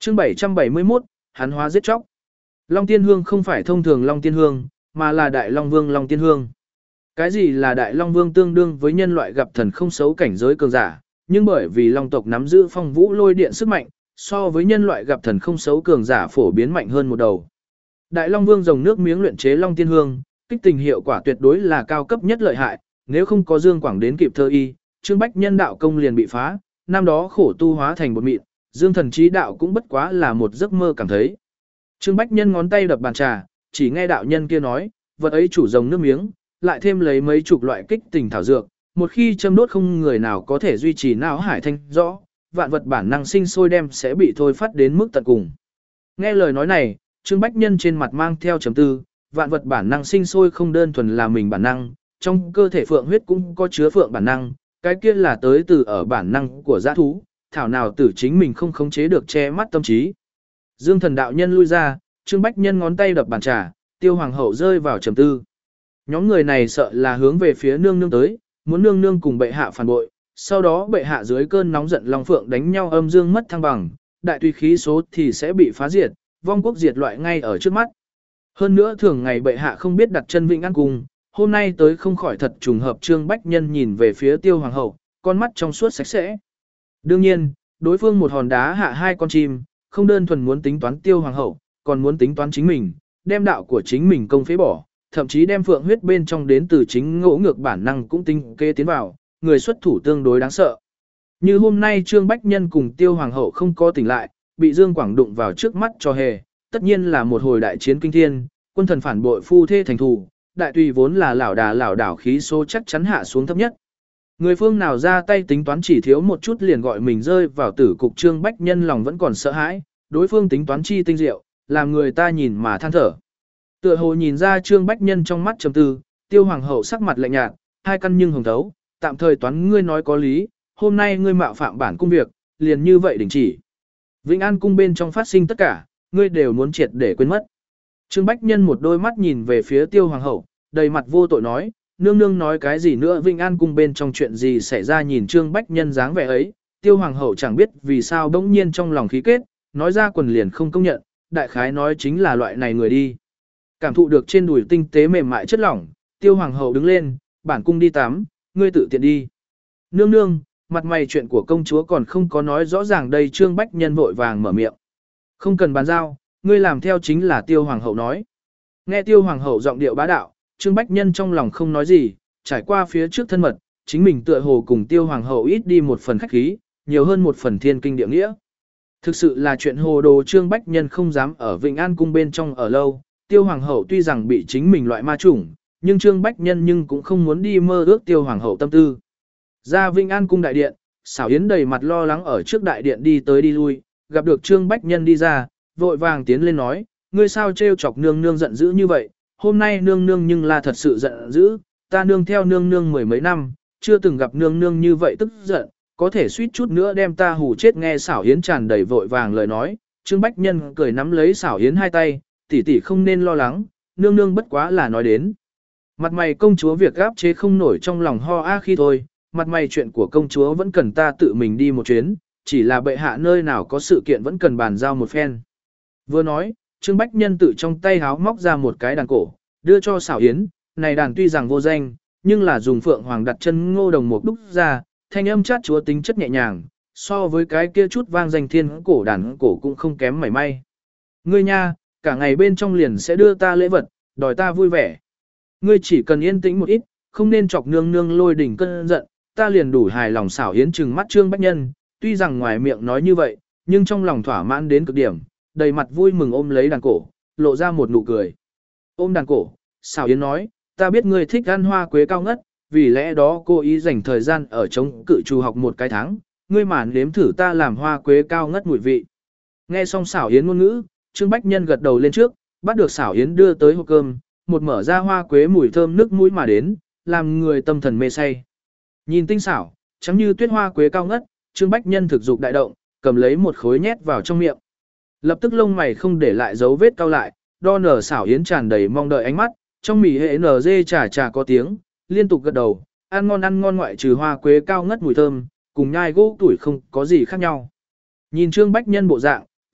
Chương 771, hắn hóa giết chóc. Long Tiên Hương không phải thông thường Long Tiên Hương, mà là Đại Long Vương Long Tiên Hương. Cái gì là Đại Long Vương tương đương với nhân loại gặp thần không xấu cảnh giới cường giả, nhưng bởi vì Long tộc nắm giữ phong vũ lôi điện sức mạnh, so với nhân loại gặp thần không xấu cường giả phổ biến mạnh hơn một đầu. Đại Long Vương dòng nước miếng luyện chế Long Tiên Hương, kích tình hiệu quả tuyệt đối là cao cấp nhất lợi hại, nếu không có Dương Quảng đến kịp thơ y, Trương Bách Nhân đạo công liền bị phá, năm đó khổ tu hóa thành bột mịn, Dương Thần Chí đạo cũng bất quá là một giấc mơ cảm thấy. Trương Bách Nhân ngón tay đập bàn trà, chỉ nghe đạo nhân kia nói, vật ấy chủ dòng nước miếng, lại thêm lấy mấy chục loại kích tình thảo dược, một khi châm đốt không người nào có thể duy trì não hải thanh rõ, vạn vật bản năng sinh sôi đem sẽ bị thôi phát đến mức tận cùng. Nghe lời nói này, Trương Bách Nhân trên mặt mang theo trầm tư, vạn vật bản năng sinh sôi không đơn thuần là mình bản năng, trong cơ thể phượng huyết cũng có chứa phượng bản năng, cái kia là tới từ ở bản năng của dã thú, thảo nào tử chính mình không khống chế được che mắt tâm trí. Dương Thần đạo nhân lui ra, Trương Bách Nhân ngón tay đập bàn trà, Tiêu Hoàng hậu rơi vào trầm tư. Nhóm người này sợ là hướng về phía nương nương tới, muốn nương nương cùng bệ hạ phản bội, sau đó bệ hạ dưới cơn nóng giận Long Phượng đánh nhau âm dương mất thăng bằng, đại tùy khí số thì sẽ bị phá diệt, vong quốc diệt loại ngay ở trước mắt. Hơn nữa thường ngày bệ hạ không biết đặt chân Vĩnh An Cung, hôm nay tới không khỏi thật trùng hợp. Trương Bách Nhân nhìn về phía Tiêu Hoàng hậu, con mắt trong suốt sạch sẽ. Đương nhiên, đối phương một hòn đá hạ hai con chim, không đơn thuần muốn tính toán Tiêu Hoàng hậu, còn muốn tính toán chính mình, đem đạo của chính mình công phế bỏ, thậm chí đem phượng huyết bên trong đến từ chính ngỗ ngược bản năng cũng tinh kê tiến vào, người xuất thủ tương đối đáng sợ. Như hôm nay Trương Bách Nhân cùng Tiêu Hoàng hậu không có tỉnh lại, bị Dương Quảng đụng vào trước mắt cho hề, tất nhiên là một hồi đại chiến kinh thiên, quân thần phản bội phu thê thành thù, đại tùy vốn là lảo đảo khí số chắc chắn hạ xuống thấp nhất. Người phương nào ra tay tính toán chỉ thiếu một chút liền gọi mình rơi vào tử cục. Trương Bách Nhân lòng vẫn còn sợ hãi, đối phương tính toán chi tinh diệu, làm người ta nhìn mà than thở. Tựa hồ nhìn ra Trương Bách Nhân trong mắt trầm tư, Tiêu Hoàng hậu sắc mặt lạnh nhạt, hai căn nhưng hồng thấu, tạm thời toán ngươi nói có lý, hôm nay ngươi mạo phạm bản cung việc, liền như vậy đình chỉ. Vĩnh An cung bên trong phát sinh tất cả, ngươi đều muốn triệt để quên mất. Trương Bách Nhân một đôi mắt nhìn về phía Tiêu Hoàng hậu, đầy mặt vô tội nói, nương nương nói cái gì nữa. Vĩnh An cung bên trong chuyện gì xảy ra? Nhìn Trương Bách Nhân dáng vẻ ấy, Tiêu Hoàng hậu chẳng biết vì sao bỗng nhiên trong lòng khí kết, nói ra quần liền không công nhận, đại khái nói chính là loại này người đi. Cảm thụ được trên đùi tinh tế mềm mại chất lỏng, Tiêu Hoàng hậu đứng lên, bản cung đi tắm, ngươi tự tiện đi. Nương nương, mặt mày chuyện của công chúa còn không có nói rõ ràng đây. Trương Bách Nhân vội vàng mở miệng. Không cần bàn giao, ngươi làm theo chính là Tiêu Hoàng hậu nói. Nghe Tiêu Hoàng hậu giọng điệu bá đạo, Trương Bách Nhân trong lòng không nói gì, trải qua phía trước thân mật, chính mình tựa hồ cùng Tiêu Hoàng hậu ít đi một phần khách khí, nhiều hơn một phần thiên kinh địa nghĩa. Thực sự là chuyện hồ đồ. Trương Bách Nhân không dám ở Vĩnh An cung bên trong ở lâu. Tiêu Hoàng hậu tuy rằng bị chính mình loại ma chủng, nhưng Trương Bách Nhân nhưng cũng không muốn đi mơ ước Tiêu Hoàng hậu tâm tư. Ra Vĩnh An cung đại điện, Xảo Yến đầy mặt lo lắng ở trước đại điện đi tới đi lui, gặp được Trương Bách Nhân đi ra, vội vàng tiến lên nói, ngươi sao trêu chọc nương nương giận dữ như vậy, hôm nay nương nương nhưng là thật sự giận dữ, ta nương theo nương nương mười mấy năm, chưa từng gặp nương nương như vậy tức giận, có thể suýt chút nữa đem ta hù chết. Nghe Xảo Yến tràn đầy vội vàng lời nói, Trương Bách Nhân cười nắm lấy Xảo Yến hai tay, tỷ tỷ không nên lo lắng, nương nương bất quá là nói đến. Mặt mày công chúa việc gáp chế không nổi trong lòng ho a khi thôi, mặt mày chuyện của công chúa vẫn cần ta tự mình đi một chuyến, chỉ là bệ hạ nơi nào có sự kiện vẫn cần bàn giao một phen. Vừa nói, Trương Bách Nhân tự trong tay háo móc ra một cái đàn cổ, đưa cho Xảo Yến, này đàn tuy rằng vô danh, nhưng là dùng phượng hoàng đặt chân ngô đồng một đúc ra, thanh âm chát chúa tính chất nhẹ nhàng, so với cái kia chút vang danh thiên cổ đàn cổ cũng không kém mảy may. Ngươi nha, cả ngày bên trong liền sẽ đưa ta lễ vật, đòi ta vui vẻ. Ngươi chỉ cần yên tĩnh một ít, không nên chọc nương nương lôi đỉnh cơn giận, ta liền đủ hài lòng. Xảo Yến trừng mắt Trương Bách Nhân, tuy rằng ngoài miệng nói như vậy, nhưng trong lòng thỏa mãn đến cực điểm, đầy mặt vui mừng ôm lấy đàn cổ, lộ ra một nụ cười. Ôm đàn cổ, Xảo Yến nói, ta biết ngươi thích ăn hoa quế cao ngất, vì lẽ đó cô ý dành thời gian ở chống cự trù học một cái tháng, ngươi mà nếm thử ta làm hoa quế cao ngất mùi vị. Nghe xong Xảo Yến ngôn ngữ, Trương Bách Nhân gật đầu lên trước, bắt được Xảo Yến đưa tới hộp cơm, một mở ra hoa quế mùi thơm nước mũi mà đến, làm người tâm thần mê say. Nhìn tinh xảo, trắng như tuyết hoa quế cao ngất, Trương Bách Nhân thực dục đại động, cầm lấy một khối nhét vào trong miệng. Lập tức lông mày không để lại dấu vết cau lại, đo nở Xảo Yến tràn đầy mong đợi ánh mắt, trong mỉ hệ nở dê trà có tiếng, liên tục gật đầu, ăn ngon ngoại trừ hoa quế cao ngất mùi thơm, cùng nhai gỗ tuổi không có gì khác nhau. Nhìn Trương Bách Nhân bộ dạng,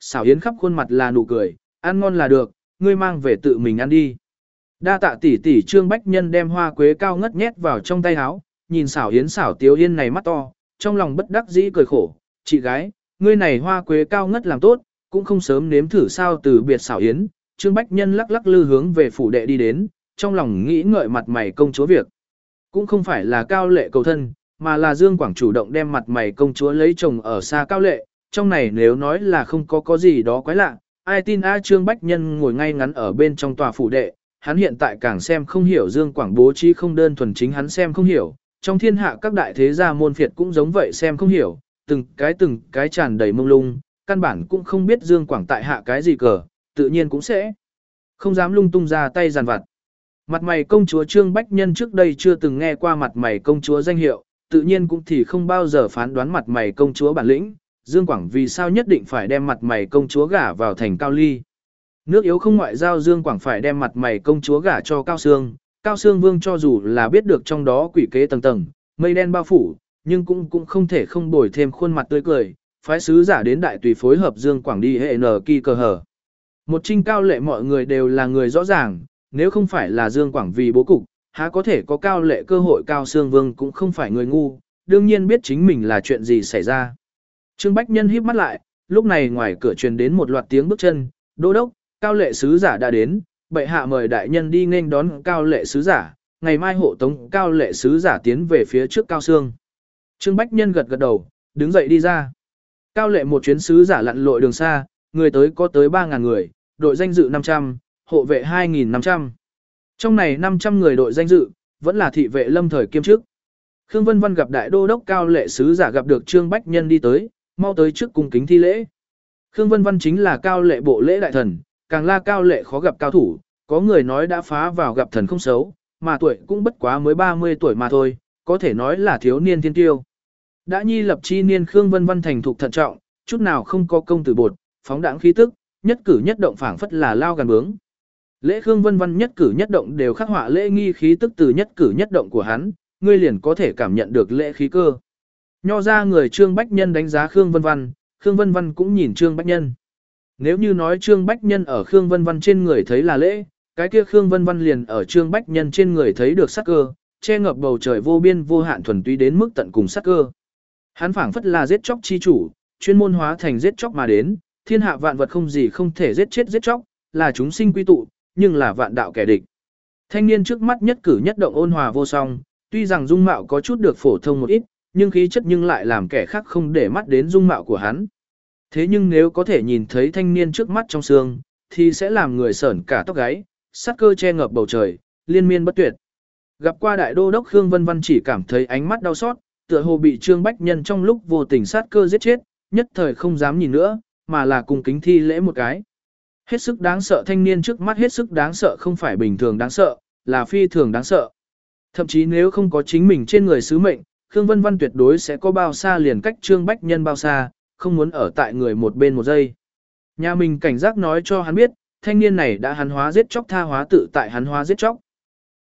xảo yến khắp khuôn mặt là nụ cười, ăn ngon là được, ngươi mang về tự mình ăn đi. Đa tạ tỷ tỷ Trương Bách Nhân đem hoa quế cao ngất nhét vào trong tay áo, nhìn xảo yến xảo tiếu yên này mắt to, trong lòng bất đắc dĩ cười khổ, chị gái, ngươi này hoa quế cao ngất làm tốt, cũng không sớm nếm thử sao từ biệt xảo yến. Trương Bách Nhân lắc lắc lư hướng về phủ đệ đi đến, trong lòng nghĩ ngợi mặt mày công chúa việc. Cũng không phải là Cao Lệ cầu thân, mà là Dương Quảng chủ động đem mặt mày công chúa lấy chồng ở xa Cao Lệ, trong này nếu nói là không có gì đó quái lạ, ai tin Trương Bách Nhân ngồi ngay ngắn ở bên trong tòa phủ đệ, hắn hiện tại càng xem không hiểu Dương Quảng bố trí không đơn thuần chính hắn xem không hiểu, trong thiên hạ các đại thế gia môn phiệt cũng giống vậy xem không hiểu, từng cái tràn đầy mông lung, căn bản cũng không biết Dương Quảng tại hạ cái gì cờ, tự nhiên cũng sẽ không dám lung tung ra tay giàn vặt. Mặt mày công chúa Trương Bách Nhân trước đây chưa từng nghe qua mặt mày công chúa danh hiệu, tự nhiên cũng thì không bao giờ phán đoán mặt mày công chúa bản lĩnh, Dương Quảng vì sao nhất định phải đem mặt mày công chúa gả vào thành Cao Ly. Nước yếu không ngoại giao Dương Quảng phải đem mặt mày công chúa gả cho Cao Sương, Cao Sương Vương cho dù là biết được trong đó quỷ kế tầng tầng, mây đen bao phủ, nhưng cũng không thể không bồi thêm khuôn mặt tươi cười, phái sứ giả đến đại tùy phối hợp Dương Quảng đi hệ nờ kỳ cờ hở. Một trinh Cao Lệ mọi người đều là người rõ ràng, nếu không phải là Dương Quảng vì bố cục, há có thể có Cao Lệ cơ hội. Cao Sương Vương cũng không phải người ngu, đương nhiên biết chính mình là chuyện gì xảy ra. Trương Bách Nhân híp mắt lại, lúc này ngoài cửa truyền đến một loạt tiếng bước chân, đô đốc, Cao Lệ sứ giả đã đến, bệ hạ mời đại nhân đi nghênh đón Cao Lệ sứ giả, ngày mai hộ tống Cao Lệ sứ giả tiến về phía trước Cao Sương. Trương Bách Nhân gật gật đầu, đứng dậy đi ra. Cao Lệ một chuyến sứ giả lặn lội đường xa, người tới có tới 3.000 người, đội danh dự 500, hộ vệ 2.500. Trong này 500 người đội danh dự, vẫn là thị vệ lâm thời kiêm chức. Khương Vân Văn gặp đại đô đốc Cao Lệ sứ giả gặp được Trương Bách Nhân đi tới, mau tới trước cung kính thi lễ. Khương Vân Văn chính là Cao Lệ bộ lễ đại thần, càng là Cao Lệ khó gặp cao thủ, có người nói đã phá vào gặp thần không xấu, mà tuổi cũng bất quá mới 30 tuổi mà thôi, có thể nói là thiếu niên thiên tiêu. Đã nhi lập chi niên Khương Vân Văn thành thục thận trọng, chút nào không có công tử bột, phóng đãng khí tức, nhất cử nhất động phảng phất là lao gần bướng. Lễ Khương Vân Văn nhất cử nhất động đều khắc họa lễ nghi khí tức từ nhất cử nhất động của hắn, ngươi liền có thể cảm nhận được lễ khí cơ. Nho ra người Trương Bách Nhân đánh giá Khương Vân Văn cũng nhìn Trương Bách Nhân. Nếu như nói Trương Bách Nhân ở Khương Vân Văn trên người thấy là lễ, cái kia Khương Vân Văn liền ở Trương Bách Nhân trên người thấy được sắc cơ, che ngập bầu trời vô biên vô hạn thuần túy đến mức tận cùng sắc cơ. Hắn phảng phất là giết chóc chi chủ, chuyên môn hóa thành giết chóc mà đến, thiên hạ vạn vật không gì không thể giết chết giết chóc, là chúng sinh quy tụ, nhưng là vạn đạo kẻ địch. Thanh niên trước mắt nhất cử nhất động ôn hòa vô song, tuy rằng dung mạo có chút được phổ thông một ít, nhưng khí chất nhưng lại làm kẻ khác không để mắt đến dung mạo của hắn. Thế nhưng nếu có thể nhìn thấy thanh niên trước mắt trong sương, thì sẽ làm người sởn cả tóc gáy, sát cơ che ngập bầu trời, liên miên bất tuyệt. Gặp qua đại đô đốc Khương Vân Văn chỉ cảm thấy ánh mắt đau xót, tựa hồ bị Trương Bách Nhân trong lúc vô tình sát cơ giết chết, nhất thời không dám nhìn nữa, mà là cùng kính thi lễ một cái. Hết sức đáng sợ thanh niên trước mắt hết sức đáng sợ không phải bình thường đáng sợ, là phi thường đáng sợ. Thậm chí nếu không có chính mình trên người sứ mệnh, Khương Vân Văn tuyệt đối sẽ có bao xa liền cách Trương Bách Nhân bao xa, không muốn ở tại người một bên một giây. Nhà mình cảnh giác nói cho hắn biết, thanh niên này đã hắn hóa giết chóc tha hóa tự tại hắn hóa giết chóc.